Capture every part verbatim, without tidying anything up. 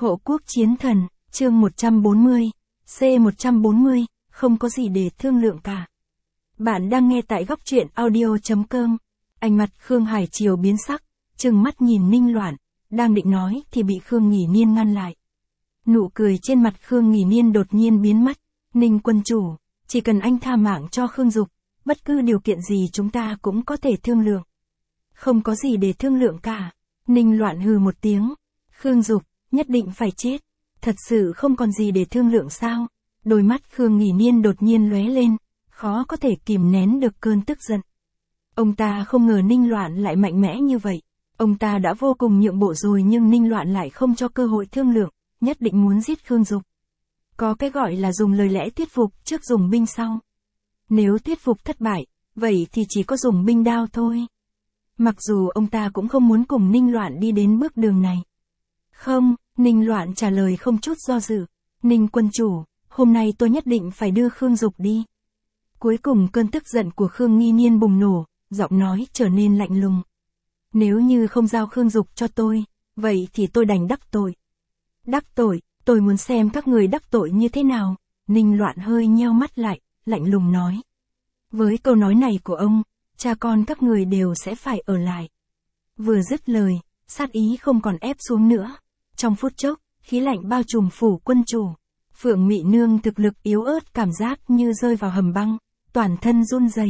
Hộ quốc chiến thần, chương một trăm bốn mươi, C một trăm bốn mươi, không có gì để thương lượng cả. Bạn đang nghe tại góc truyện audio chấm com. Ánh mặt Khương Hải Triều biến sắc, trừng mắt nhìn Ninh Loạn, đang định nói thì bị Khương Nghỉ Niên ngăn lại. Nụ cười trên mặt Khương Nghỉ Niên đột nhiên biến mất. Ninh quân chủ, chỉ cần anh tha mạng cho Khương Dục, bất cứ điều kiện gì chúng ta cũng có thể thương lượng. Không có gì để thương lượng cả. Ninh Loạn hừ một tiếng. Khương Dục, nhất định phải chết. Thật sự không còn gì để thương lượng sao? Đôi mắt Khương Nghỉ Niên đột nhiên lóe lên, khó có thể kìm nén được cơn tức giận. Ông ta không ngờ Ninh Loạn lại mạnh mẽ như vậy. Ông ta đã vô cùng nhượng bộ rồi nhưng Ninh Loạn lại không cho cơ hội thương lượng, nhất định muốn giết Khương Dục. Có cái gọi là dùng lời lẽ thuyết phục trước dùng binh sau. Nếu thuyết phục thất bại, vậy thì chỉ có dùng binh đao thôi. Mặc dù ông ta cũng không muốn cùng Ninh Loạn đi đến bước đường này. Không, Ninh Loạn trả lời không chút do dự. Ninh quân chủ, hôm nay tôi nhất định phải đưa Khương Dục đi. Cuối cùng cơn tức giận của Khương Nghi Niên bùng nổ, giọng nói trở nên lạnh lùng. Nếu như không giao Khương Dục cho tôi, vậy thì tôi đành đắc tội. Đắc tội, tôi muốn xem các người đắc tội như thế nào. Ninh Loạn hơi nheo mắt lại, lạnh lùng nói. Với câu nói này của ông, cha con các người đều sẽ phải ở lại. Vừa dứt lời, sát ý không còn ép xuống nữa. Trong phút chốc, khí lạnh bao trùm phủ quân chủ. Phượng Mị Nương thực lực yếu ớt cảm giác như rơi vào hầm băng, toàn thân run rẩy.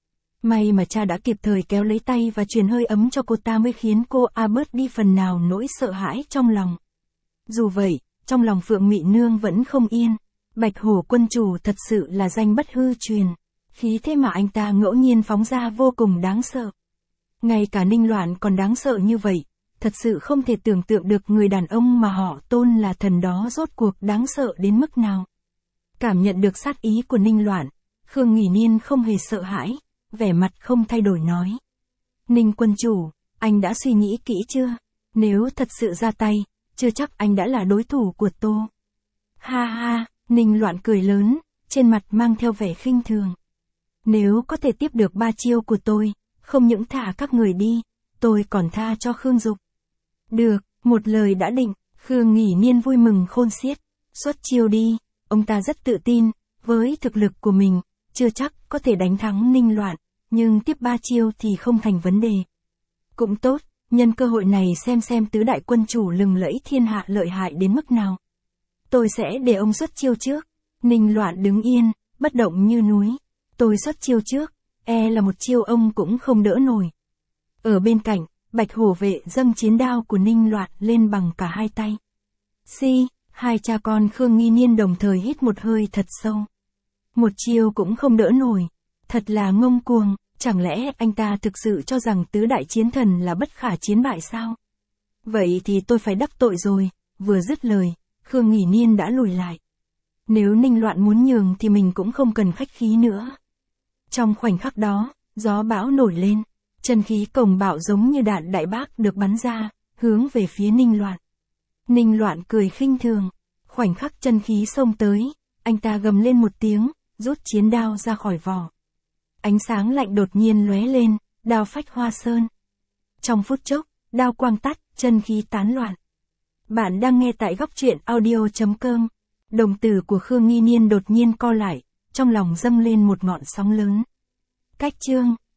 May mà cha đã kịp thời kéo lấy tay và truyền hơi ấm cho cô ta mới khiến cô A bớt đi phần nào nỗi sợ hãi trong lòng. Dù vậy, trong lòng Phượng Mị Nương vẫn không yên. Bạch Hổ quân chủ thật sự là danh bất hư truyền. Khí thế mà anh ta ngẫu nhiên phóng ra vô cùng đáng sợ. Ngay cả Ninh Loạn còn đáng sợ như vậy. Thật sự không thể tưởng tượng được người đàn ông mà họ tôn là thần đó rốt cuộc đáng sợ đến mức nào. Cảm nhận được sát ý của Ninh Loạn, Khương Nghỉ Niên không hề sợ hãi, vẻ mặt không thay đổi nói. Ninh quân chủ, anh đã suy nghĩ kỹ chưa? Nếu thật sự ra tay, chưa chắc anh đã là đối thủ của tôi. Ha ha, Ninh Loạn cười lớn, trên mặt mang theo vẻ khinh thường. Nếu có thể tiếp được ba chiêu của tôi, không những thả các người đi, tôi còn tha cho Khương Dục. Được, một lời đã định, Khương Nghỉ Niên vui mừng khôn xiết, xuất chiêu đi, ông ta rất tự tin, với thực lực của mình, chưa chắc có thể đánh thắng Ninh Loạn, nhưng tiếp ba chiêu thì không thành vấn đề. Cũng tốt, nhân cơ hội này xem xem tứ đại quân chủ lừng lẫy thiên hạ lợi hại đến mức nào. Tôi sẽ để ông xuất chiêu trước. Ninh Loạn đứng yên, bất động như núi. Tôi xuất chiêu trước, e là một chiêu ông cũng không đỡ nổi. Ở bên cạnh, Bạch Hổ vệ dâng chiến đao của Ninh Loạn lên bằng cả hai tay. Si, hai cha con Khương Nghi Niên đồng thời hít một hơi thật sâu. Một chiêu cũng không đỡ nổi. Thật là ngông cuồng, chẳng lẽ anh ta thực sự cho rằng tứ đại chiến thần là bất khả chiến bại sao? Vậy thì tôi phải đắc tội rồi. Vừa dứt lời, Khương Nghỉ Niên đã lùi lại. Nếu Ninh Loạn muốn nhường thì mình cũng không cần khách khí nữa. Trong khoảnh khắc đó, gió bão nổi lên. Chân khí cồng bạo giống như đạn đại bác được bắn ra, hướng về phía Ninh Loạn. Ninh Loạn cười khinh thường. Khoảnh khắc chân khí xông tới, anh ta gầm lên một tiếng, rút chiến đao ra khỏi vỏ. Ánh sáng lạnh đột nhiên lóe lên, đao phách hoa sơn. Trong phút chốc, đao quang tắt, chân khí tán loạn. Bạn đang nghe tại góc truyện audio chấm com. Đồng tử của Khương Nghi Niên đột nhiên co lại, trong lòng dâng lên một ngọn sóng lớn. Cách chương